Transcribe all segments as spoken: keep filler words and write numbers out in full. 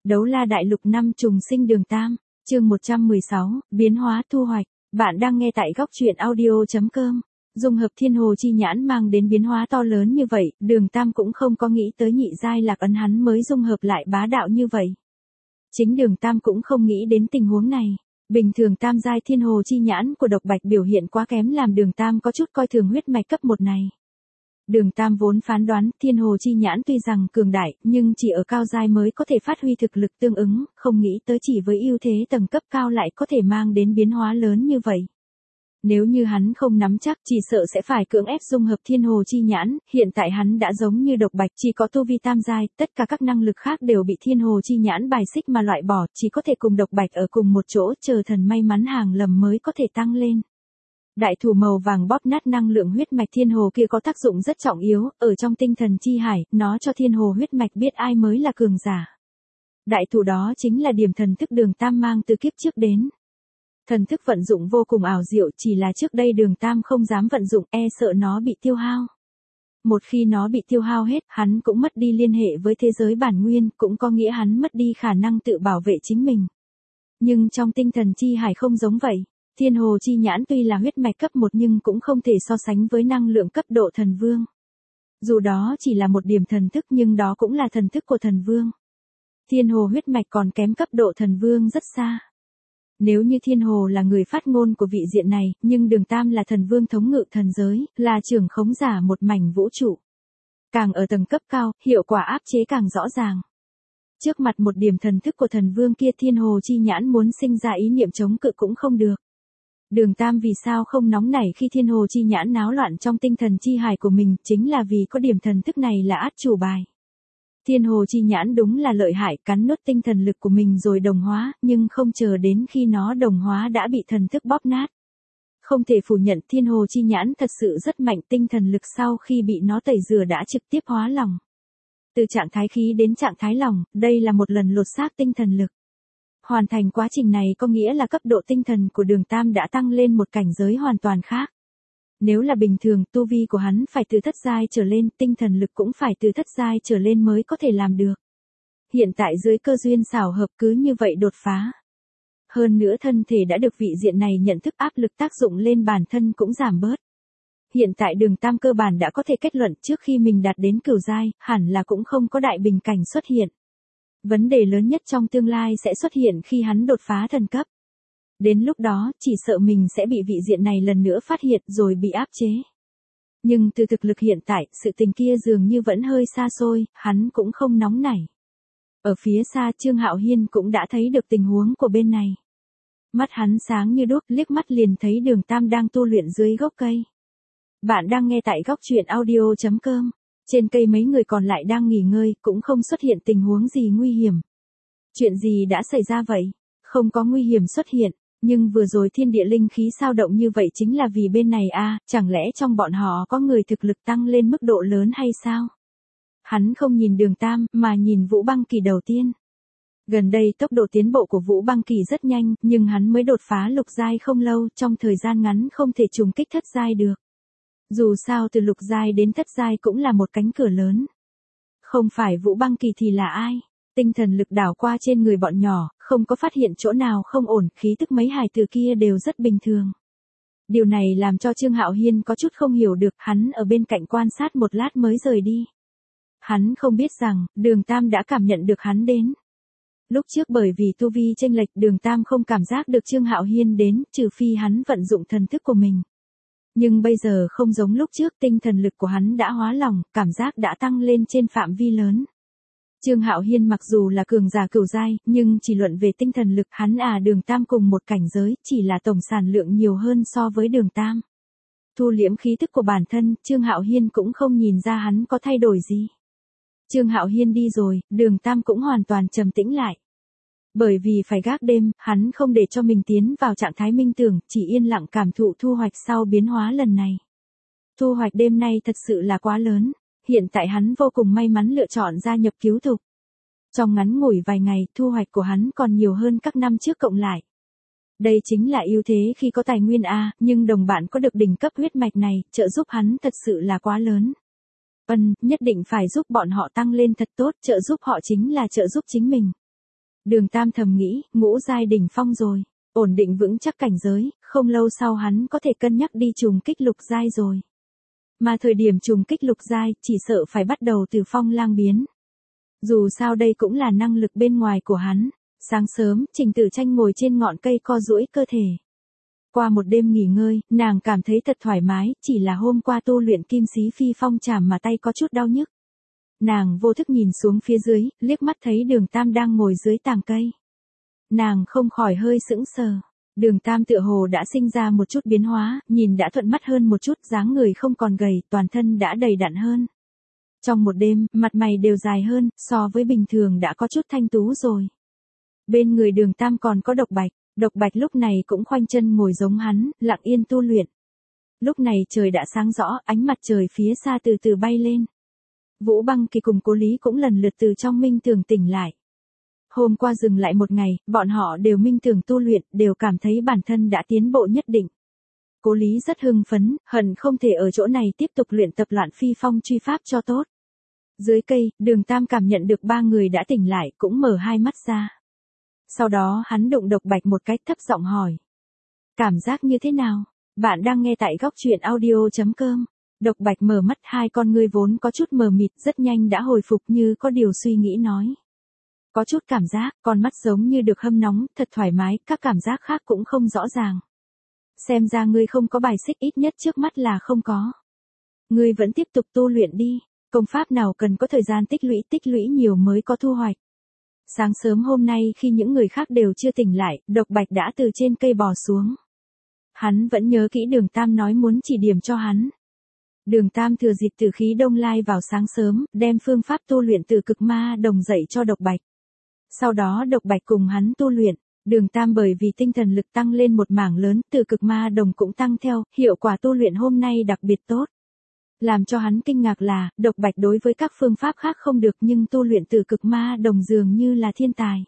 Đấu la đại lục năm trùng sinh đường tam, chương một trăm mười sáu, biến hóa thu hoạch. Bạn đang nghe tại góc truyện audio.com. Dung hợp thiên hồ chi nhãn mang đến biến hóa to lớn như vậy, đường tam cũng không có nghĩ tới nhị giai lạc ấn hắn mới dung hợp lại bá đạo như vậy. Chính đường tam cũng không nghĩ đến tình huống này. Bình thường tam giai thiên hồ chi nhãn của độc bạch biểu hiện quá kém làm đường tam có chút coi thường huyết mạch cấp một này. Đường tam vốn phán đoán thiên hồ chi nhãn tuy rằng cường đại nhưng chỉ ở cao giai mới có thể phát huy thực lực tương ứng, không nghĩ tới chỉ với ưu thế tầng cấp cao lại có thể mang đến biến hóa lớn như vậy. Nếu như hắn không nắm chắc chỉ sợ sẽ phải cưỡng ép dung hợp thiên hồ chi nhãn, hiện tại hắn đã giống như độc bạch chỉ có tu vi tam giai, tất cả các năng lực khác đều bị thiên hồ chi nhãn bài xích mà loại bỏ, chỉ có thể cùng độc bạch ở cùng một chỗ chờ thần may mắn hàng lầm mới có thể tăng lên. Đại thủ màu vàng bóp nát năng lượng huyết mạch thiên hồ kia có tác dụng rất trọng yếu, ở trong tinh thần chi hải, nó cho thiên hồ huyết mạch biết ai mới là cường giả. Đại thủ đó chính là điểm thần thức đường tam mang từ kiếp trước đến. Thần thức vận dụng vô cùng ảo diệu, chỉ là trước đây đường tam không dám vận dụng, e sợ nó bị tiêu hao. Một khi nó bị tiêu hao hết, hắn cũng mất đi liên hệ với thế giới bản nguyên, cũng có nghĩa hắn mất đi khả năng tự bảo vệ chính mình. Nhưng trong tinh thần chi hải không giống vậy. Thiên hồ chi nhãn tuy là huyết mạch cấp một nhưng cũng không thể so sánh với năng lượng cấp độ thần vương. Dù đó chỉ là một điểm thần thức nhưng đó cũng là thần thức của thần vương. Thiên hồ huyết mạch còn kém cấp độ thần vương rất xa. Nếu như thiên hồ là người phát ngôn của vị diện này, nhưng đường tam là thần vương thống ngự thần giới, là trưởng khống giả một mảnh vũ trụ. Càng ở tầng cấp cao, hiệu quả áp chế càng rõ ràng. Trước mặt một điểm thần thức của thần vương kia thiên hồ chi nhãn muốn sinh ra ý niệm chống cự cũng không được. Đường tam vì sao không nóng nảy khi thiên hồ chi nhãn náo loạn trong tinh thần chi hải của mình, chính là vì có điểm thần thức này là át chủ bài. Thiên hồ chi nhãn đúng là lợi hại, cắn nuốt tinh thần lực của mình rồi đồng hóa, nhưng không chờ đến khi nó đồng hóa đã bị thần thức bóp nát. Không thể phủ nhận thiên hồ chi nhãn thật sự rất mạnh, tinh thần lực sau khi bị nó tẩy rửa đã trực tiếp hóa lòng. Từ trạng thái khí đến trạng thái lòng, đây là một lần lột xác tinh thần lực. Hoàn thành quá trình này có nghĩa là cấp độ tinh thần của đường tam đã tăng lên một cảnh giới hoàn toàn khác. Nếu là bình thường, tu vi của hắn phải từ thất giai trở lên, tinh thần lực cũng phải từ thất giai trở lên mới có thể làm được. Hiện tại dưới cơ duyên xảo hợp cứ như vậy đột phá. Hơn nữa thân thể đã được vị diện này nhận thức áp lực tác dụng lên bản thân cũng giảm bớt. Hiện tại đường tam cơ bản đã có thể kết luận trước khi mình đạt đến cửu giai, hẳn là cũng không có đại bình cảnh xuất hiện. Vấn đề lớn nhất trong tương lai sẽ xuất hiện khi hắn đột phá thần cấp. Đến lúc đó, chỉ sợ mình sẽ bị vị diện này lần nữa phát hiện rồi bị áp chế. Nhưng từ thực lực hiện tại, sự tình kia dường như vẫn hơi xa xôi, hắn cũng không nóng nảy. Ở phía xa Trương Hạo Hiên cũng đã thấy được tình huống của bên này. Mắt hắn sáng như đuốc, liếc mắt liền thấy đường tam đang tu luyện dưới gốc cây. Bạn đang nghe tại góc truyện audio.com. Trên cây mấy người còn lại đang nghỉ ngơi, cũng không xuất hiện tình huống gì nguy hiểm. Chuyện gì đã xảy ra vậy? Không có nguy hiểm xuất hiện, nhưng vừa rồi thiên địa linh khí sao động như vậy chính là vì bên này a, à, chẳng lẽ trong bọn họ có người thực lực tăng lên mức độ lớn hay sao? Hắn không nhìn đường tam, mà nhìn Vũ Băng Kỳ đầu tiên. Gần đây tốc độ tiến bộ của Vũ Băng Kỳ rất nhanh, nhưng hắn mới đột phá lục giai không lâu, trong thời gian ngắn không thể trùng kích thất giai được. Dù sao từ lục giai đến thất giai cũng là một cánh cửa lớn. Không phải Vũ Băng Kỳ thì là ai? Tinh thần lực đảo qua trên người bọn nhỏ, không có phát hiện chỗ nào không ổn, khí tức mấy hài tử kia đều rất bình thường. Điều này làm cho Trương Hạo Hiên có chút không hiểu được, hắn ở bên cạnh quan sát một lát mới rời đi. Hắn không biết rằng, đường tam đã cảm nhận được hắn đến. Lúc trước bởi vì tu vi chênh lệch đường tam không cảm giác được Trương Hạo Hiên đến, trừ phi hắn vận dụng thần thức của mình. Nhưng bây giờ không giống lúc trước, tinh thần lực của hắn đã hóa lòng, cảm giác đã tăng lên trên phạm vi lớn. Trương Hạo Hiên mặc dù là cường giả cửu giai, nhưng chỉ luận về tinh thần lực hắn à đường tam cùng một cảnh giới, chỉ là tổng sản lượng nhiều hơn so với đường tam. Thu liễm khí thức của bản thân, Trương Hạo Hiên cũng không nhìn ra hắn có thay đổi gì. Trương Hạo Hiên đi rồi, đường tam cũng hoàn toàn trầm tĩnh lại. Bởi vì phải gác đêm, hắn không để cho mình tiến vào trạng thái minh tưởng, chỉ yên lặng cảm thụ thu hoạch sau biến hóa lần này. Thu hoạch đêm nay thật sự là quá lớn. Hiện tại hắn vô cùng may mắn lựa chọn gia nhập cứu thục. Trong ngắn ngủi vài ngày, thu hoạch của hắn còn nhiều hơn các năm trước cộng lại. Đây chính là ưu thế khi có tài nguyên A, nhưng đồng bạn có được đỉnh cấp huyết mạch này, trợ giúp hắn thật sự là quá lớn. Ân, nhất định phải giúp bọn họ tăng lên thật tốt, trợ giúp họ chính là trợ giúp chính mình. Đường Tam thầm nghĩ, ngũ giai đỉnh phong rồi, ổn định vững chắc cảnh giới, không lâu sau hắn có thể cân nhắc đi trùng kích lục giai rồi. Mà thời điểm trùng kích lục giai, chỉ sợ phải bắt đầu từ phong lang biến. Dù sao đây cũng là năng lực bên ngoài của hắn. Sáng sớm, Trình Tử Tranh ngồi trên ngọn cây co duỗi cơ thể. Qua một đêm nghỉ ngơi, nàng cảm thấy thật thoải mái, chỉ là hôm qua tu luyện kim xí phi phong chảm mà tay có chút đau nhức. Nàng vô thức nhìn xuống phía dưới, liếc mắt thấy Đường Tam đang ngồi dưới tàng cây. Nàng không khỏi hơi sững sờ. Đường Tam tựa hồ đã sinh ra một chút biến hóa, nhìn đã thuận mắt hơn một chút, dáng người không còn gầy, toàn thân đã đầy đặn hơn. Trong một đêm, mặt mày đều dài hơn, so với bình thường đã có chút thanh tú rồi. Bên người Đường Tam còn có Độc Bạch, Độc Bạch lúc này cũng khoanh chân ngồi giống hắn, lặng yên tu luyện. Lúc này trời đã sáng rõ, ánh mặt trời phía xa từ từ bay lên. Vũ Băng Kỳ cùng Cố Lý cũng lần lượt từ trong minh tưởng tỉnh lại. Hôm qua dừng lại một ngày, bọn họ đều minh tưởng tu luyện, đều cảm thấy bản thân đã tiến bộ nhất định. Cố Lý rất hưng phấn, hận không thể ở chỗ này tiếp tục luyện tập Loạn Phi Phong truy pháp cho tốt. Dưới cây, Đường Tam cảm nhận được ba người đã tỉnh lại, cũng mở hai mắt ra. Sau đó hắn đụng Độc Bạch một cách thấp giọng hỏi. Cảm giác như thế nào? Bạn đang nghe tại góc truyện audio chấm com. Độc Bạch mở mắt, hai con ngươi vốn có chút mờ mịt rất nhanh đã hồi phục như có điều suy nghĩ nói. Có chút cảm giác, con mắt giống như được hâm nóng, thật thoải mái, các cảm giác khác cũng không rõ ràng. Xem ra ngươi không có bài xích, ít nhất trước mắt là không có. Ngươi vẫn tiếp tục tu luyện đi, công pháp nào cần có thời gian tích lũy tích lũy nhiều mới có thu hoạch. Sáng sớm hôm nay khi những người khác đều chưa tỉnh lại, Độc Bạch đã từ trên cây bò xuống. Hắn vẫn nhớ kỹ Đường Tam nói muốn chỉ điểm cho hắn. Đường Tam thừa dịp tử khí đông lai vào sáng sớm, đem phương pháp tu luyện từ cực ma đồng dạy cho Độc Bạch. Sau đó Độc Bạch cùng hắn tu luyện, Đường Tam bởi vì tinh thần lực tăng lên một mảng lớn, từ cực ma đồng cũng tăng theo, hiệu quả tu luyện hôm nay đặc biệt tốt. Làm cho hắn kinh ngạc là, Độc Bạch đối với các phương pháp khác không được nhưng tu luyện từ cực ma đồng dường như là thiên tài.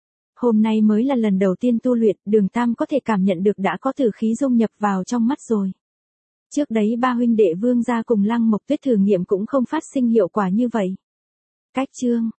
Hôm nay mới là lần đầu tiên tu luyện, Đường Tam có thể cảm nhận được đã có tử khí dung nhập vào trong mắt rồi. Trước đấy ba huynh đệ Vương gia cùng Lăng Mộc Tuyết thử nghiệm cũng không phát sinh hiệu quả như vậy. Cách chương